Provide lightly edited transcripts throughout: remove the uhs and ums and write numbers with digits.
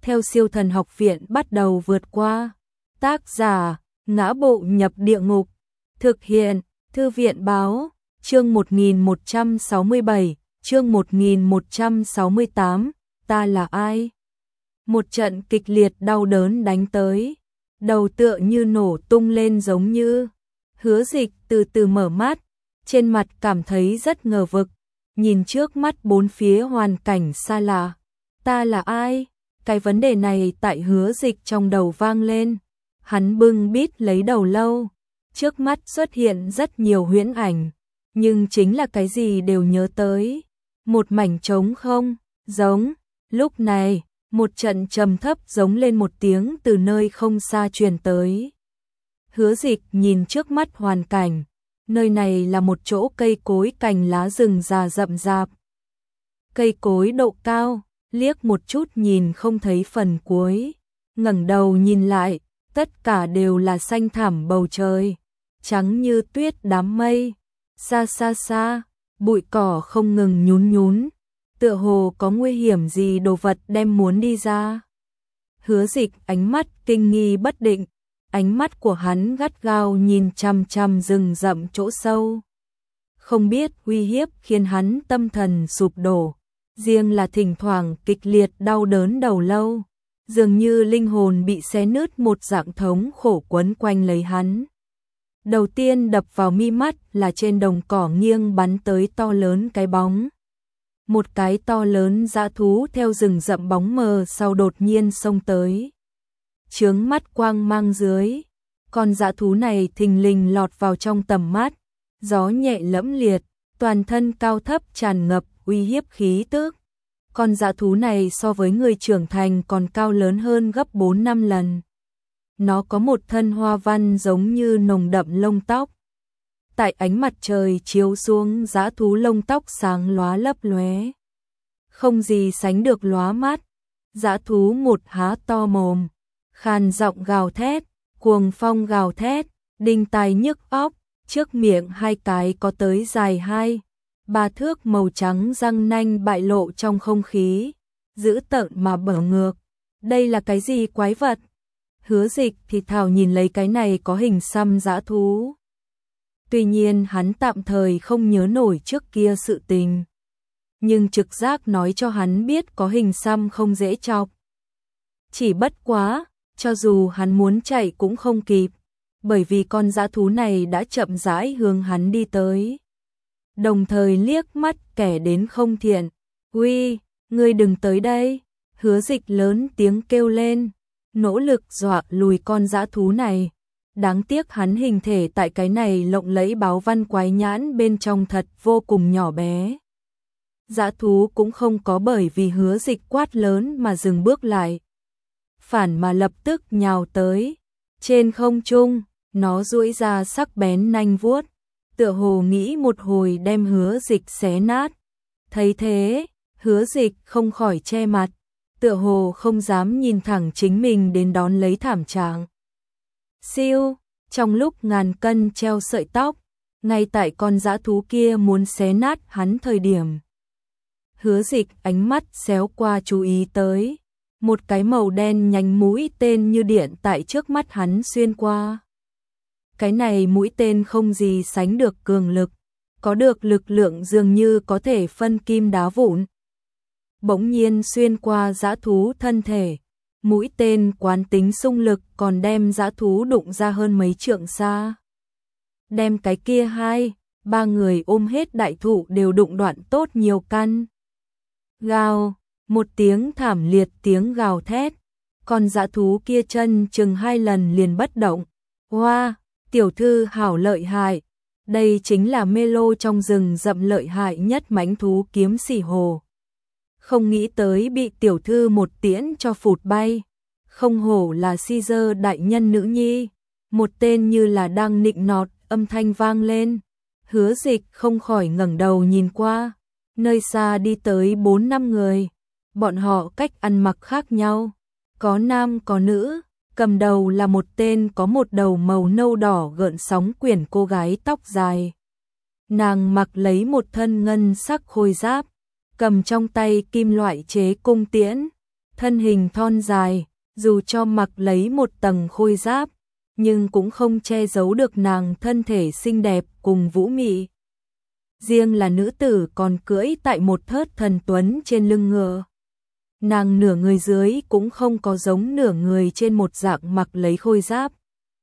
theo Siêu Thần Học Viện bắt đầu vượt qua. Tác giả: Ngã Bộ Nhập Địa Ngục. Thực hiện: Thư viện báo. Chương 1167, chương 1168, ta là ai? Một trận kịch liệt đau đớn đánh tới, đầu tựa như nổ tung lên giống như. Hứa Dịch từ từ mở mắt, trên mặt cảm thấy rất ngờ vực, nhìn trước mắt bốn phía hoàn cảnh xa lạ. Ta là ai? Cái vấn đề này tại Hứa Dịch trong đầu vang lên. Hắn bưng bít lấy đầu lâu, trước mắt xuất hiện rất nhiều huyễn ảnh, nhưng chính là cái gì đều nhớ tới. Một mảnh trống không, giống. Lúc này, một trận trầm thấp giống lên một tiếng từ nơi không xa truyền tới. Hứa Dịch nhìn trước mắt hoàn cảnh, nơi này là một chỗ cây cối cành lá rừng già rậm rạp. Cây cối độ cao, liếc một chút nhìn không thấy phần cuối, ngẩng đầu nhìn lại, tất cả đều là xanh thẳm bầu trời, trắng như tuyết đám mây. Xa xa xa, bụi cỏ không ngừng nhún nhún, tựa hồ có nguy hiểm gì đồ vật đem muốn đi ra. Hứa Dịch ánh mắt kinh nghi bất định, ánh mắt của hắn gắt gao nhìn chằm chằm rừng rậm chỗ sâu. Không biết uy hiếp khiến hắn tâm thần sụp đổ, riêng là thỉnh thoảng kịch liệt đau đớn đầu lâu, dường như linh hồn bị xé nứt một dạng thống khổ quấn quanh lấy hắn. Đầu tiên đập vào mi mắt là trên đồng cỏ nghiêng bắn tới to lớn cái bóng. Một cái to lớn dã thú theo rừng rậm bóng mờ sau đột nhiên xông tới. Chướng mắt quang mang dưới, con dã thú này thình lình lọt vào trong tầm mắt, gió nhẹ lẫm liệt, toàn thân cao thấp tràn ngập uy hiếp khí tức. Con dã thú này so với người trưởng thành còn cao lớn hơn gấp 4-5 lần. Nó có một thân hoa văn giống như nồng đậm lông tóc. Tại ánh mặt trời chiếu xuống, dã thú lông tóc sáng lóa lấp lóe, không gì sánh được lóa mắt. Dã thú một há to mồm, khàn giọng gào thét, cuồng phong gào thét, đinh tai nhức óc, trước miệng hai cái có tới dài 2-3 thước màu trắng răng nanh bại lộ trong không khí, dữ tợn mà bở ngược. Đây là cái gì quái vật? Hứa Dịch thì thào nhìn lấy cái này có hình xăm dã thú. Tuy nhiên hắn tạm thời không nhớ nổi trước kia sự tình, nhưng trực giác nói cho hắn biết có hình xăm không dễ chọc. Chỉ bất quá, cho dù hắn muốn chạy cũng không kịp, bởi vì con dã thú này đã chậm rãi hướng hắn đi tới. Đồng thời liếc mắt kẻ đến không thiện. Uy, ngươi đừng tới đây! Hứa Dịch lớn tiếng kêu lên, nỗ lực dọa lùi con dã thú này. Đáng tiếc hắn hình thể tại cái này lộng lẫy báo văn quái nhãn bên trong thật vô cùng nhỏ bé. Dã thú cũng không có bởi vì Hứa Dịch quát lớn mà dừng bước lại, phản mà lập tức nhào tới. Trên không trung, nó duỗi ra sắc bén nanh vuốt, tựa hồ nghĩ một hồi đem Hứa Dịch xé nát. Thấy thế, Hứa Dịch không khỏi che mặt, tựa hồ không dám nhìn thẳng chính mình đến đón lấy thảm trạng. Siêu, trong lúc ngàn cân treo sợi tóc, ngay tại con dã thú kia muốn xé nát hắn thời điểm, Hứa Dịch ánh mắt xéo qua chú ý tới, một cái màu đen nhánh mũi tên như điện tại trước mắt hắn xuyên qua. Cái này mũi tên không gì sánh được cường lực, có được lực lượng dường như có thể phân kim đá vụn. Bỗng nhiên xuyên qua dã thú thân thể, mũi tên quán tính xung lực còn đem dã thú đụng ra hơn mấy trượng xa. Đem cái kia 2-3 người ôm hết đại thụ đều đụng đoạn tốt nhiều căn. Gào, một tiếng thảm liệt tiếng gào thét, con dã thú kia chân chừng 2 lần liền bất động. Hoa, tiểu thư hảo lợi hại, đây chính là Melo trong rừng rậm lợi hại nhất mãnh thú kiếm xỉ hồ. Không nghĩ tới bị tiểu thư một tiễn cho phụt bay, không hổ là Caesar đại nhân nữ nhi. Một tên như là đang nịnh nọt, âm thanh vang lên. Hứa Dịch không khỏi ngẩng đầu nhìn qua, nơi xa đi tới 4-5 người, bọn họ cách ăn mặc khác nhau, có nam có nữ, cầm đầu là một tên có một đầu màu nâu đỏ gợn sóng quyển cô gái tóc dài. Nàng mặc lấy một thân ngân sắc khôi giáp, cầm trong tay kim loại chế cung tiễn, thân hình thon dài, dù cho mặc lấy một tầng khôi giáp, nhưng cũng không che giấu được nàng thân thể xinh đẹp cùng vũ mị. Riêng là nữ tử còn cưỡi tại một thớt thần tuấn trên lưng ngựa. Nàng nửa người dưới cũng không có giống nửa người trên một dạng mặc lấy khôi giáp,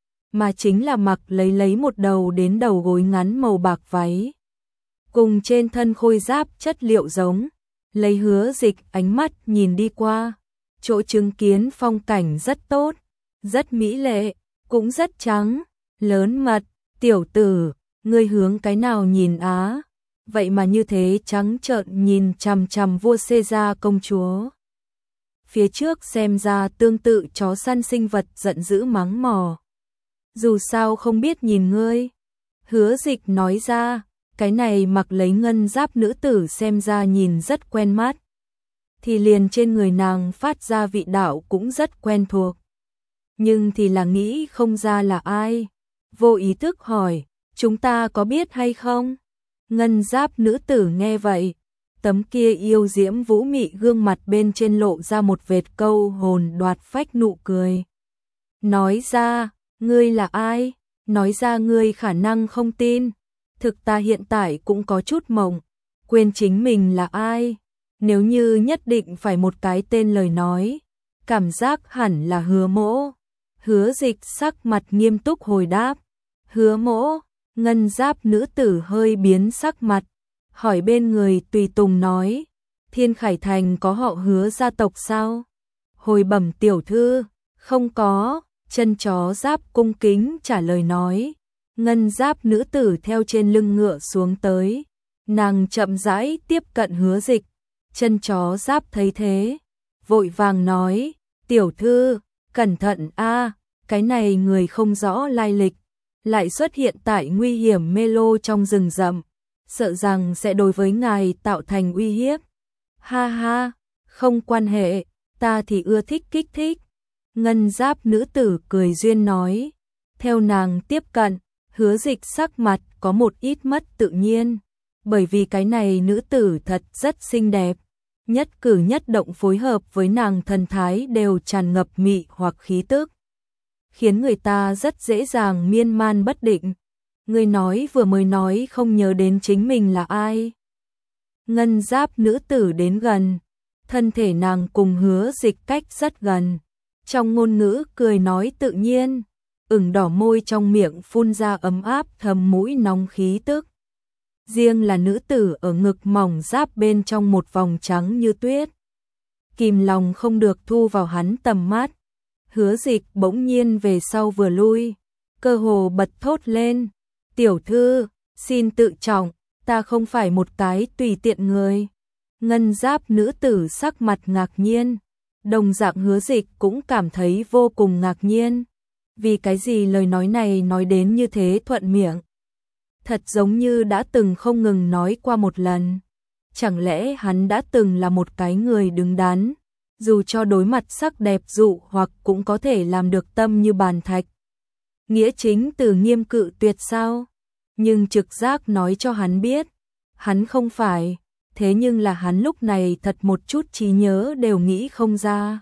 mà chính là mặc lấy một đầu đến đầu gối ngắn màu bạc váy. Cùng trên thân khôi giáp chất liệu giống, lấy Hứa Dịch ánh mắt nhìn đi qua, chỗ chứng kiến phong cảnh rất tốt, rất mỹ lệ, cũng rất trắng, lớn mật. Tiểu tử, ngươi hướng cái nào nhìn á? Vậy mà như thế trắng trợn nhìn chằm chằm vua Caesar công chúa. Phía trước xem ra tương tự chó săn sinh vật giận dữ mắng mỏ. Dù sao không biết nhìn ngươi. Hứa Dịch nói ra, cái này mặc lấy ngân giáp nữ tử xem ra nhìn rất quen mắt. Thì liền trên người nàng phát ra vị đạo cũng rất quen thuộc. Nhưng thì là nghĩ không ra là ai. Vô ý thức hỏi, chúng ta có biết hay không? Ngân giáp nữ tử nghe vậy, tấm kia yêu diễm vũ mị gương mặt bên trên lộ ra một vệt câu hồn đoạt phách nụ cười. Nói ra, ngươi là ai? Nói ra ngươi khả năng không tin. Thực ta hiện tại cũng có chút mộng, quên chính mình là ai. Nếu như nhất định phải một cái tên lời nói, cảm giác hẳn là Hứa Mỗ. Hứa Dịch sắc mặt nghiêm túc hồi đáp. Hứa Mỗ. Ngân giáp nữ tử hơi biến sắc mặt, hỏi bên người tùy tùng nói, Thiên Khải Thành có họ Hứa gia tộc sao? Hồi bẩm tiểu thư, không có. Chân chó giáp cung kính trả lời nói. Ngân giáp nữ tử theo trên lưng ngựa xuống tới, nàng chậm rãi tiếp cận Hứa Dịch. Chân chó giáp thấy thế, vội vàng nói, tiểu thư, cẩn thận a, cái này người không rõ lai lịch, lại xuất hiện tại nguy hiểm mê lô trong rừng rậm, sợ rằng sẽ đối với ngài tạo thành uy hiếp. Ha ha, không quan hệ, ta thì ưa thích kích thích. Ngân giáp nữ tử cười duyên nói. Theo nàng tiếp cận, Hứa Dịch sắc mặt có một ít mất tự nhiên, bởi vì cái này nữ tử thật rất xinh đẹp, nhất cử nhất động phối hợp với nàng thần thái đều tràn ngập mị hoặc khí tức, khiến người ta rất dễ dàng miên man bất định. Người nói vừa mới nói không nhớ đến chính mình là ai. Ngân giáp nữ tử đến gần, thân thể nàng cùng Hứa Dịch cách rất gần, trong ngôn ngữ cười nói tự nhiên, ửng đỏ môi trong miệng phun ra ấm áp thấm mũi nóng khí tức. Riêng là nữ tử ở ngực mỏng giáp bên trong một vòng trắng như tuyết, kìm lòng không được thu vào hắn tầm mắt. Hứa Dịch bỗng nhiên về sau vừa lui, cơ hồ bật thốt lên, tiểu thư, xin tự trọng, ta không phải một cái tùy tiện người. Ngân giáp nữ tử sắc mặt ngạc nhiên, đồng dạng Hứa Dịch cũng cảm thấy vô cùng ngạc nhiên. Vì cái gì lời nói này nói đến như thế thuận miệng? Thật giống như đã từng không ngừng nói qua một lần. Chẳng lẽ hắn đã từng là một cái người đứng đắn, dù cho đối mặt sắc đẹp dụ hoặc cũng có thể làm được tâm như bàn thạch. Nghĩa chính từ nghiêm cự tuyệt sao? Nhưng trực giác nói cho hắn biết, hắn không phải, thế nhưng là hắn lúc này thật một chút trí nhớ đều nghĩ không ra.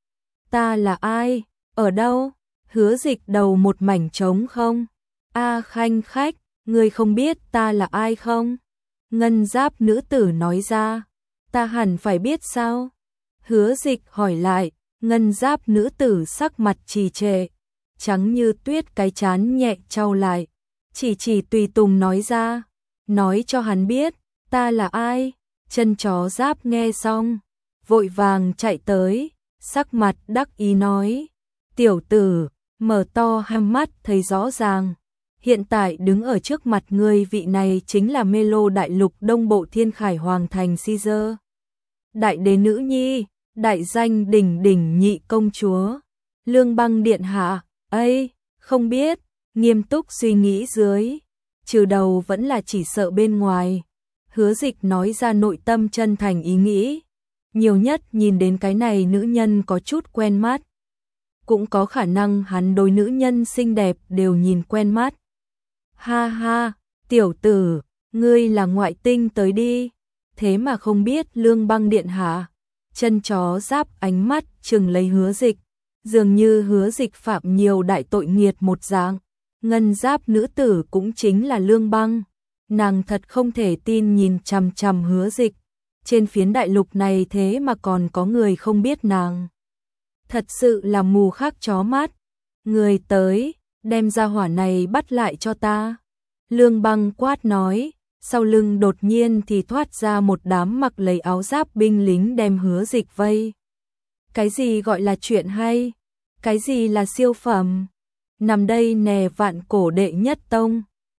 Ta là ai? Ở đâu? Hứa Dịch đầu một mảnh trống không? A khanh khách, ngươi không biết ta là ai không? Ngân giáp nữ tử nói ra, ta hẳn phải biết sao? Hứa Dịch hỏi lại, ngân giáp nữ tử sắc mặt trì trệ, trắng như tuyết cái trán nhẹ trao lại, chỉ tùy tùng nói ra, nói cho hắn biết, ta là ai? Chân chó giáp nghe xong, vội vàng chạy tới, sắc mặt đắc ý nói, tiểu tử, mở to hai mắt thấy rõ ràng, hiện tại đứng ở trước mặt ngươi vị này chính là Mê Lô đại lục đông bộ Thiên Khải Hoàng thành Caesar. Đại đế nữ nhi, đại danh đỉnh đỉnh nhị công chúa, Lương Băng điện hạ, ấy, không biết, nghiêm túc suy nghĩ dưới, trừ đầu vẫn là chỉ sợ bên ngoài. Hứa Dịch nói ra nội tâm chân thành ý nghĩ, nhiều nhất nhìn đến cái này nữ nhân có chút quen mắt, cũng có khả năng hắn đối nữ nhân xinh đẹp đều nhìn quen mắt. Ha ha, tiểu tử, ngươi là ngoại tinh tới đi, thế mà không biết Lương Băng điện hạ, chân chó giáp ánh mắt chừng lấy Hứa Dịch, dường như Hứa Dịch phạm nhiều đại tội nghiệt một dạng. Ngân giáp nữ tử cũng chính là Lương Băng, nàng thật không thể tin nhìn chằm chằm Hứa Dịch, trên phiến đại lục này thế mà còn có người không biết nàng. Thật sự là mù khác chó mắt. Người tới, đem ra hỏa này bắt lại cho ta. Lương Băng quát nói, sau lưng đột nhiên thì thoát ra một đám mặc lấy áo giáp binh lính đem Hứa Dịch vây. Cái gì gọi là chuyện hay? Cái gì là siêu phẩm? Nằm đây nè, Vạn Cổ đệ nhất tông,